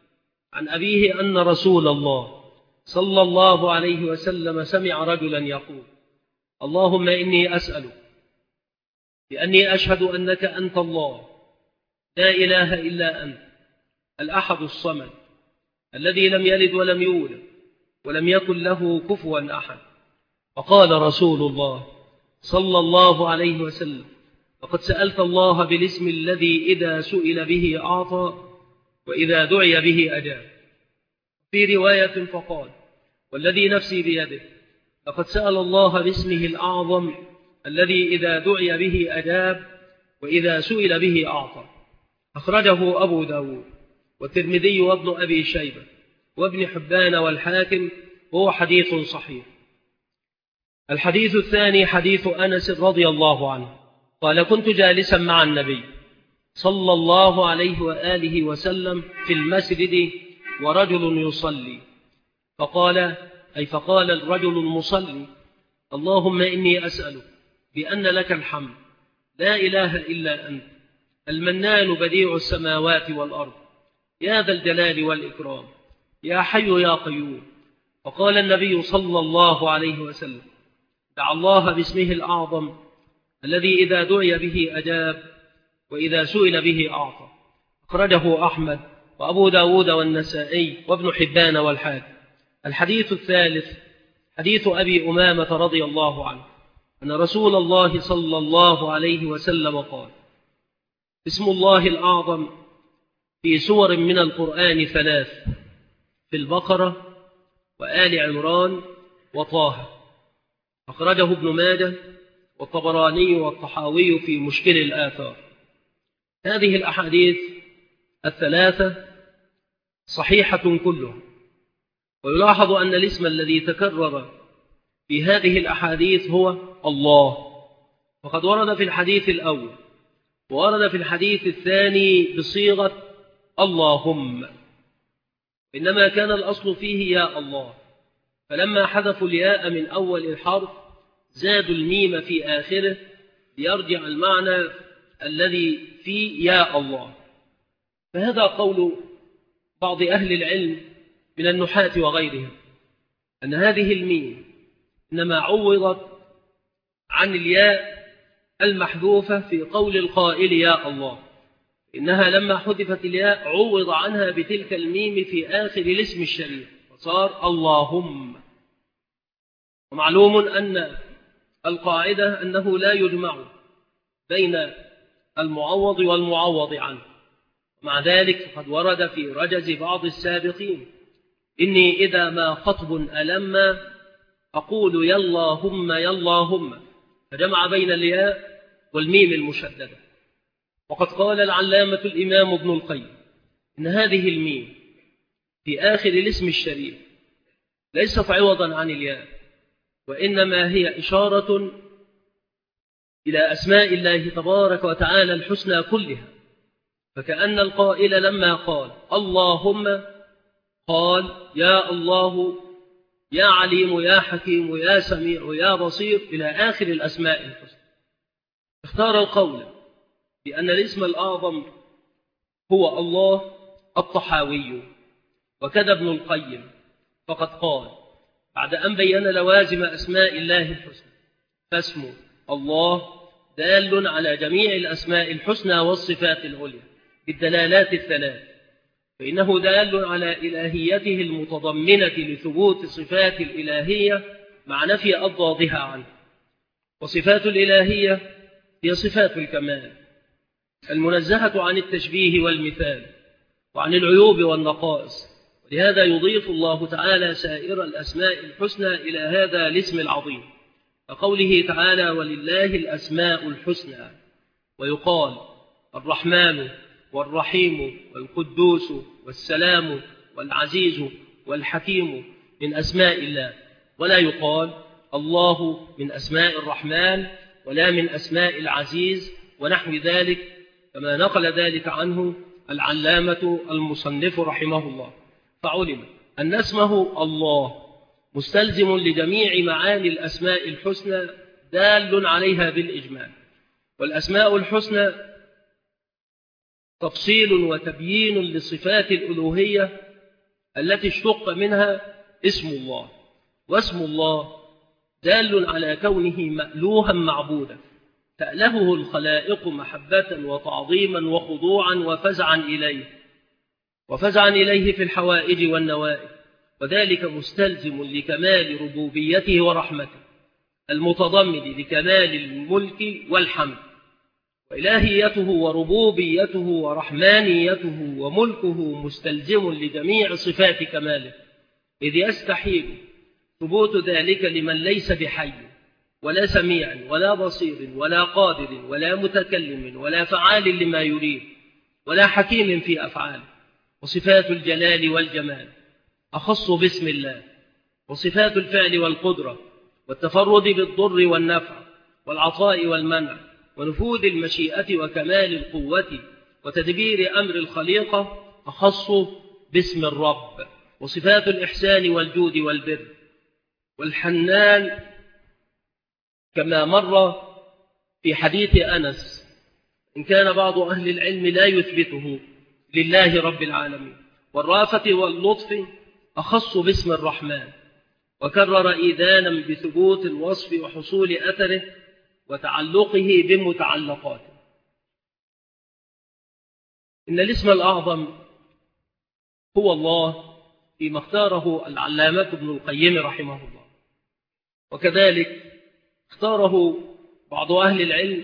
عن أبيه أن رسول الله صلى الله عليه وسلم سمع رجلا يقول: اللهم إني أسألك بأني أشهد أنك أنت الله لا إله إلا أنت الأحد الصمد الذي لم يلد ولم يولد ولم يكن له كفوا أحد. وقال رسول الله صلى الله عليه وسلم: وقد سألت الله بالاسم الذي إذا سئل به أعطى وإذا دعي به أجاب. في رواية فقال: والذي نفسي بيده لقد سأل الله باسمه الأعظم الذي إذا دعي به أجاب وإذا سئل به أعطى. أخرجه أبو داود والترمذي وابن أبي شيبة وابن حبان والحاكم، وهو حديث صحيح. الحديث الثاني حديث أنس رضي الله عنه قال: كنت جالسا مع النبي صلى الله عليه وآله وسلم في المسجد ورجل يصلي، فقال الرجل المصلي: اللهم إني أسألك بأن لك الحمد لا إله إلا أنت المنان بديع السماوات والأرض يا ذا الجلال والإكرام يا حي يا قيوم. فقال النبي صلى الله عليه وسلم: دع الله باسمه الأعظم الذي إذا دعي به أجاب وإذا سئل به أعطى. أخرجه أحمد وأبو داود والنسائي وابن حبان والحاكم. الحديث الثالث حديث أبي أمامة رضي الله عنه أن رسول الله صلى الله عليه وسلم قال: اسم الله الأعظم في سور من القرآن 3: في البقرة وآل عمران وطه. أخرجه ابن ماجه والطبراني والطحاوي في مشكل الآثار. هذه الأحاديث الثلاثة صحيحة كلها، ويلاحظ أن الاسم الذي تكرر في هذه الأحاديث هو الله، وقد ورد في الحديث الأول وورد في الحديث الثاني بصيغة اللهم، إنما كان الأصل فيه يا الله، فلما حذفوا الياء من أول الحرف زادوا الميم في آخره ليرجع المعنى الذي في يا الله. فهذا قول بعض أهل العلم من النحاة وغيرهم أن هذه الميم إنما عوضت عن الياء المحذوفة في قول القائل يا الله، إنها لما حذفت الياء عوض عنها بتلك الميم في آخر الاسم الشريف وصار اللهم. ومعلوم أن القاعدة أنه لا يجمع بين المعوض والمعوض عنه. مع ذلك قد ورد في رجز بعض السابقين: إني إذا ما خطب ألم أقول يا اللهم يا اللهم، فجمع بين الياء والميم المشددة. وقد قال العلامة الإمام ابن القيم إن هذه الميم في آخر الاسم الشريف ليست عوضا عن الياء، وإنما هي إشارة إلى أسماء الله تبارك وتعالى الحسنى كلها، فكأن القائل لما قال اللهم قال يا الله يا عليم يا حكيم يا سميع يا بصير إلى آخر الأسماء الحسنى. اختار القول بأن الاسم الأعظم هو الله الطحاوي، وكذا ابن القيم، فقد قال بعد أن بين لوازم أسماء الله الحسنى: فاسم الله دال على جميع الأسماء الحسنى والصفات العليا بالدلالات الثلاث، فإنه دال على إلهيته المتضمنة لثبوت صفات الإلهية مع نفي أضدادها عنه. وصفات الإلهية هي صفات الكمال المنزهة عن التشبيه والمثال وعن العيوب والنقائص، ولهذا يضيف الله تعالى سائر الأسماء الحسنى إلى هذا الاسم العظيم، كقوله تعالى: ولله الأسماء الحسنى. ويقال الرحمن والرحيم والقدوس والسلام والعزيز والحكيم من أسماء الله، ولا يقال الله من أسماء الرحمن ولا من أسماء العزيز ونحو ذلك، كما نقل ذلك عنه العلامة المصنف رحمه الله. فعلم أن اسمه الله مستلزم لجميع معاني الأسماء الحسنى دال عليها بالإجمال. والأسماء الحسنى تفصيل وتبيين لصفات الألوهية التي اشتق منها اسم الله، واسم الله دال على كونه مألوها معبودا تألهه الخلائق محبة وتعظيما وخضوعا وفزعا إليه في الحوائج والنوائب، وذلك مستلزم لكمال ربوبيته ورحمته المتضمن لكمال الملك والحمد، وإلهيته وربوبيته ورحمانيته وملكه مستلزم لجميع صفات كماله، إذ يستحيل ثبوت ذلك لمن ليس بحي ولا سميع ولا بصير ولا قادر ولا متكلم ولا فعال لما يريد ولا حكيم في أفعاله. وصفات الجلال والجمال أخص باسم الله، وصفات الفعل والقدرة والتفرد بالضر والنفع والعطاء والمنع ونفوذ المشيئة وكمال القوة وتدبير أمر الخليقة أخص باسم الرب. وصفات الإحسان والجود والبر والحنان كما مر في حديث أنس، إن كان بعض أهل العلم لا يثبته لله رب العالمين. والرافة واللطف أخص باسم الرحمن، وكرر إيذانا بثبوت الوصف وحصول أثره وتعلقه بمتعلقاته. إن الاسم الأعظم هو الله فيما اختاره العلامة ابن القيم رحمه الله، وكذلك اختاره بعض أهل العلم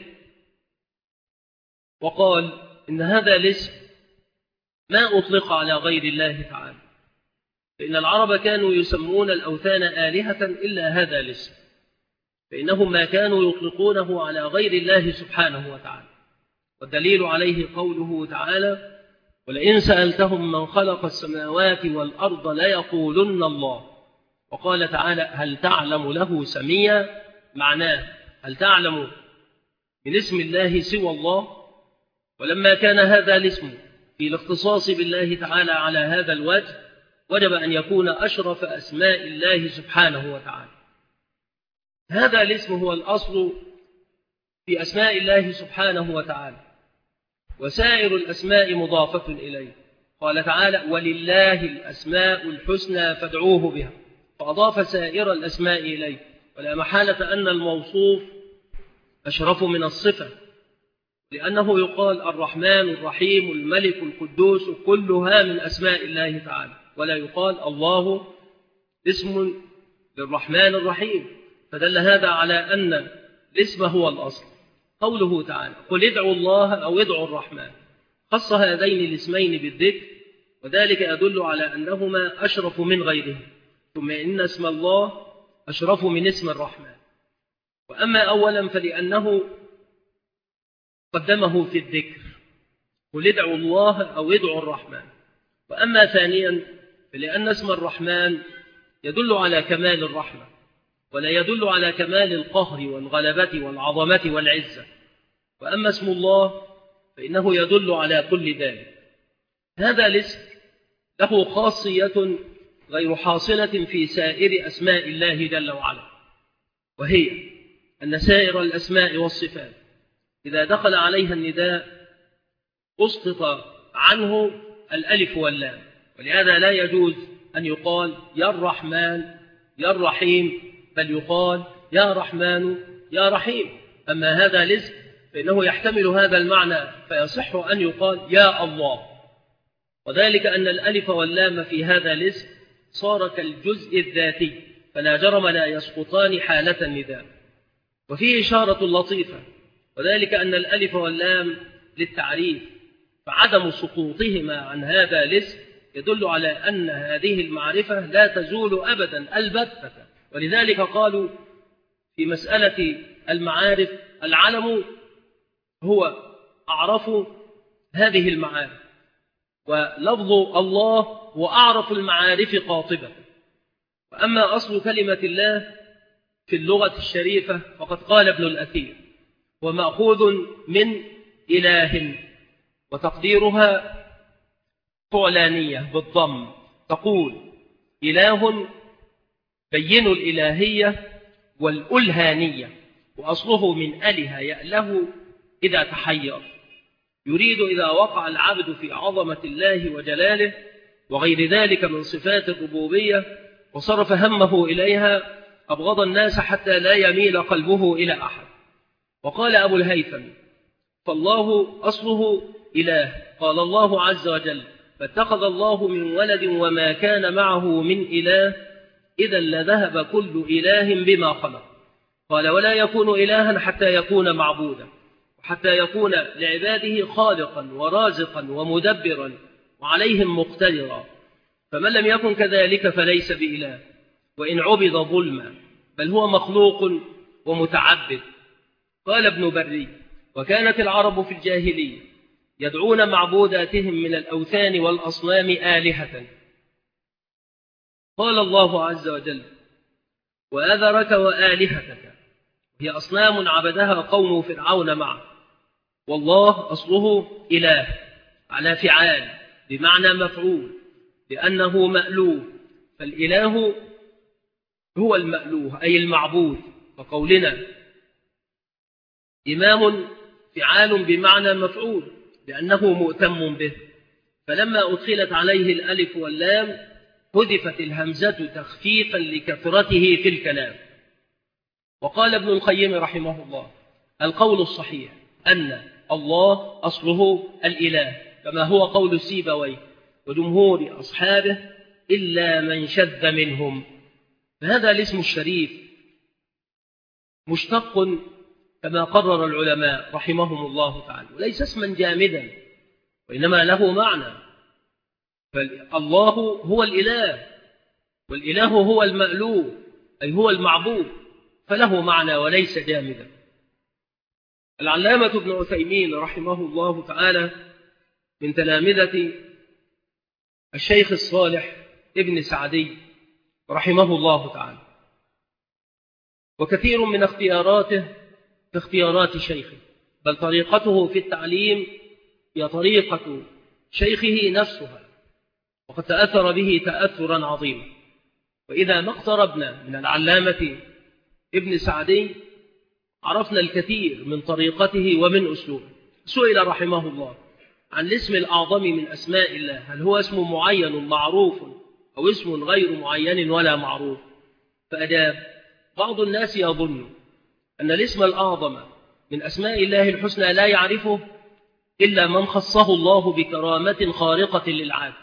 وقال إن هذا الاسم ما أطلق على غير الله تعالى، فإن العرب كانوا يسمون الأوثان آلهة إلا هذا الاسم، فإنهم ما كانوا يطلقونه على غير الله سبحانه وتعالى. والدليل عليه قوله تعالى: ولئن سألتهم من خلق السماوات والأرض ليقولن الله. وقال تعالى: هل تعلم له سميا؟ معناه هل تعلم من اسم الله سوى الله؟ ولما كان هذا الاسم في الاختصاص بالله تعالى على هذا الوجه، وجب أن يكون أشرف أسماء الله سبحانه وتعالى. هذا الاسم هو الأصل في أسماء الله سبحانه وتعالى، وسائر الأسماء مضافة إليه. قال تعالى: ولله الأسماء الحسنى فادعوه بها، فأضاف سائر الأسماء إليه، ولا محالة أن الموصوف أشرف من الصفة، لأنه يقال الرحمن الرحيم الملك القدوس كلها من أسماء الله تعالى، ولا يقال الله اسم للرحمن الرحيم، فدل هذا على أن الاسم هو الأصل. قوله تعالى: قل ادعوا الله أو ادعوا الرحمن، خص هذين الاسمين بالذكر، وذلك يدل على أنهما أشرف من غيره. ثم إن اسم الله أشرف من اسم الرحمن. وأما أولا فلأنه قدمه في الذكر، قل ادعوا الله أو ادعوا الرحمن. وأما ثانيا فلأن اسم الرحمن يدل على كمال الرحمة، ولا يدل على كمال القهر والغلبة والعظمة والعزة. وأما اسم الله فإنه يدل على كل ذلك. هذا الاسم له خاصية غير حاصلة في سائر أسماء الله جل وعلا، وهي أن سائر الأسماء والصفات إذا دخل عليها النداء أسقط عنه الألف واللام، ولهذا لا يجوز أن يقال يا الرحمن يا الرحيم، بل يقال يا رحمن يا رحيم. أما هذا الاسم فإنه يحتمل هذا المعنى، فيصح أن يقال يا الله، وذلك أن الألف واللام في هذا الاسم صار كالجزء الذاتي، فلا جرم لا يسقطان حالة النداء. وفيه إشارة لطيفة، وذلك أن الألف واللام للتعريف، فعدم سقوطهما عن هذا الاسم يدل على أن هذه المعرفة لا تزول أبدا البتة. ولذلك قالوا في مسألة المعارف العلم هو أعرف هذه المعارف، ولفظ الله هو أعرف المعارف قاطبة. وأما أصل كلمة الله في اللغة الشريفة فقد قال ابن الأثير: ومأخوذ من إله، وتقديرها فعلانية بالضم، تقول إله بين الإلهية والألهانية، وأصله من أله يأله إذا تحير، يريد إذا وقع العبد في عظمة الله وجلاله وغير ذلك من صفات الربوبية، وصرف همه إليها أبغض الناس حتى لا يميل قلبه إلى أحد. وقال أبو الهيثم: فالله أصله إله. قال الله عز وجل: فاتخذ الله من ولد وما كان معه من إله إذا لذهب كل إله بما خلق. قال: ولا يكون إلها حتى يكون معبودا، وحتى يكون لعباده خالقا ورازقا ومدبرا وعليهم مقتدرا. فمن لم يكن كذلك فليس بإله، وإن عبد ظلما، بل هو مخلوق ومتعبد. قال ابن بري: وكانت العرب في الجاهلية يدعون معبوداتهم من الأوثان والأصنام آلهة. قال الله عز وجل: وآذرك وآلهتك، هي أصنام عبدها قوم فرعون معه. والله أصله إله على فعال بمعنى مفعول، لأنه مألوه، فالإله هو المألوه أي المعبود. وقولنا إمام فعال بمعنى مفعول لأنه مؤتم به، فلما أدخلت عليه الألف واللام حذفت الهمزة تخفيفا لكثرته في الكلام. وقال ابن القيم رحمه الله: القول الصحيح أن الله أصله الإله، كما هو قول سيبويه وجمهور أصحابه إلا من شذ منهم. فهذا الاسم الشريف مشتق كما قرر العلماء رحمهم الله تعالى، وليس اسما جامدا، وإنما له معنى. فالله هو الإله، والإله هو المألوه أي هو المعبود، فله معنى وليس جامدا. العلامة ابن عثيمين رحمه الله تعالى من تلامذة الشيخ الصالح ابن سعدي رحمه الله تعالى، وكثير من اختياراته كاختيارات شيخه، بل طريقته في التعليم هي طريقة شيخه نفسها، وقد تأثر به تأثرا عظيما. وإذا ما اقتربنا من العلامة ابن سعدي عرفنا الكثير من طريقته ومن أسلوبه. سئل رحمه الله عن الاسم الأعظم من أسماء الله: هل هو اسم معين معروف أو اسم غير معين ولا معروف؟ فأجاب: بعض الناس يظن أن الاسم الأعظم من أسماء الله الحسنى لا يعرفه إلا من خصه الله بكرامة خارقة للعادة،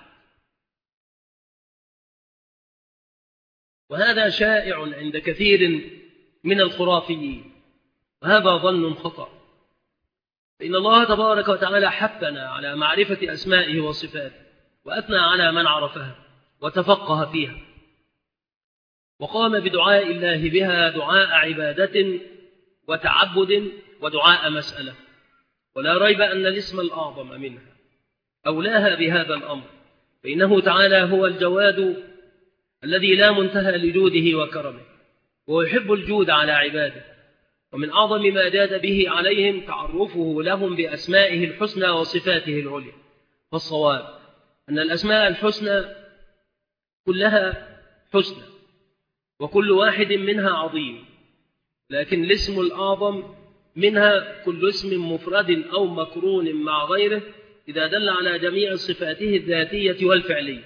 وهذا شائع عند كثير من الخرافيين، وهذا ظن خطأ. فإن الله تبارك وتعالى حثنا على معرفة أسمائه وصفاته، وأثنى على من عرفها وتفقه فيها، وقام بدعاء الله بها دعاء عبادة وتعبد ودعاء مسألة. ولا ريب أن الاسم الأعظم منها أولاها بهذا الأمر، فإنه تعالى هو الجواد الذي لا منتهى لجوده وكرمه، ويحب الجود على عباده. ومن أعظم ما جاد به عليهم تعرفه لهم بأسمائه الحسنى وصفاته العليا. والصواب أن الأسماء الحسنى كلها حسنى، وكل واحد منها عظيم، لكن الاسم الأعظم منها كل اسم مفرد أو مقرون مع غيره إذا دل على جميع صفاته الذاتية والفعلية.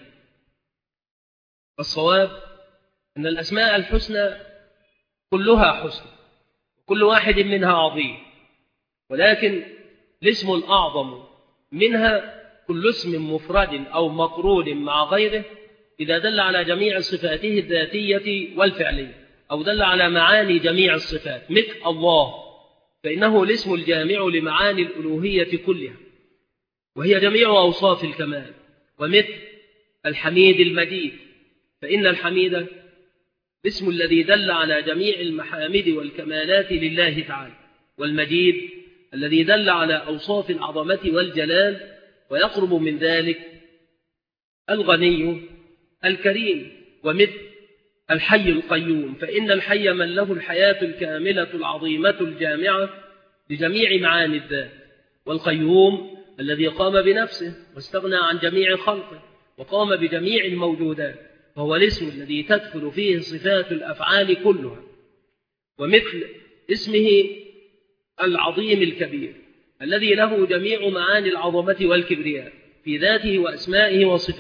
الصواب أن الأسماء الحسنى كلها حسنى، وكل واحد منها عظيم، ولكن الاسم الأعظم منها كل اسم مفرد أو مقرون مع غيره إذا دل على جميع صفاته الذاتية والفعلية، أو دل على معاني جميع الصفات، مثل الله، فإنه الاسم الجامع لمعاني الألوهية كلها، وهي جميع أوصاف الكمال. ومثل الحميد المجيد، فإن الحميد الاسم الذي دل على جميع المحامد والكمالات لله تعالى، والمجيد الذي دل على أوصاف العظمة والجلال، ويقرب من ذلك الغني الكريم. ومثل الحي القيوم، فإن الحي من له الحياة الكاملة العظيمة الجامعة لجميع معاني الذات، والقيوم الذي قام بنفسه واستغنى عن جميع خلقه وقام بجميع الموجودات، وهو الاسم الذي تدخل فيه صفات الأفعال كلها. ومثل اسمه العظيم الكبير الذي له جميع معاني العظمة والكبرياء في ذاته وأسمائه وصفاته،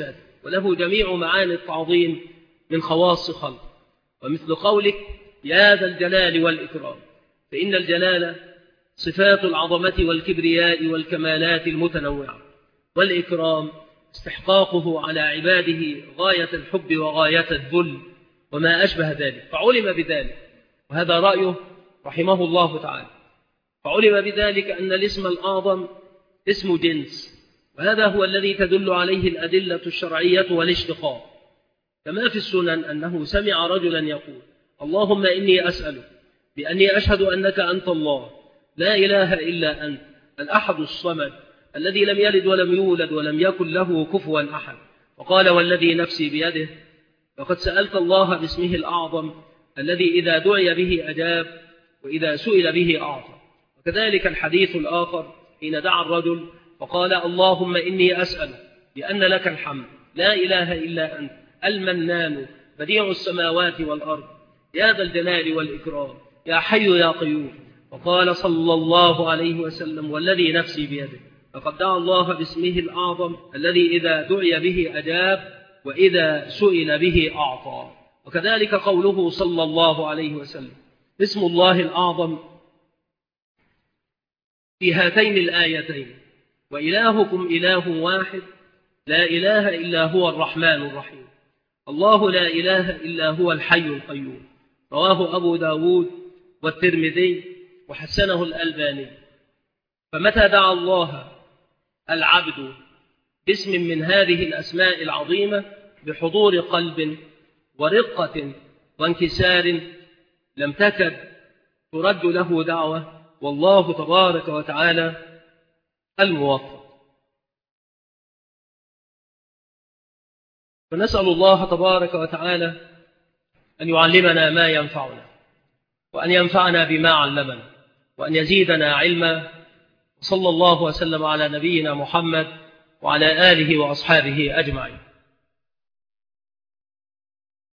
وله جميع معاني التعظيم من خواص خلق، ومثل قولك يا ذا الجلال والإكرام، فإن الجلال صفات العظمة والكبرياء والكمالات المتنوعة، والإكرام استحقاقه على عباده غاية الحب وغاية الذل وما أشبه ذلك، فعلم بذلك، وهذا رأيه رحمه الله تعالى. فعلم بذلك أن الاسم الأعظم اسم جنس، وهذا هو الذي تدل عليه الأدلة الشرعية والاشتقاق، كما في السنن أنه سمع رجلا يقول اللهم إني أسألك بأني أشهد أنك أنت الله لا إله إلا أنت الأحد الصمد الذي لم يلد ولم يولد ولم يكن له كفوا أحد، وقال والذي نفسي بيده فقد سألت الله باسمه الأعظم الذي إذا دعي به أجاب وإذا سئل به أعطى. وكذلك الحديث الآخر حين دعا الرجل فقال اللهم إني أسأل بأن لك الحمد لا إله إلا أنت المنان بديع السماوات والأرض يا ذا الجلال والإكرام يا حي يا قيوم. وقال صلى الله عليه وسلم والذي نفسي بيده فقد دعا الله باسمه الأعظم الذي إذا دعي به أجاب وإذا سئل به أعطى. وكذلك قوله صلى الله عليه وسلم اسم الله الأعظم في هاتين الآيتين وإلهكم إله واحد لا إله إلا هو الرحمن الرحيم، الله لا إله إلا هو الحي القيوم، رواه أبو داود والترمذي وحسنه الألباني. فمتى دعا الله العبد باسم من هذه الأسماء العظيمة بحضور قلب ورقة وانكسار لم تكد ترد له دعوة، والله تبارك وتعالى الموفق. فنسأل الله تبارك وتعالى أن يعلمنا ما ينفعنا وأن ينفعنا بما علمنا وأن يزيدنا علما. صلى الله وسلم على نبينا محمد وعلى آله وأصحابه أجمعين.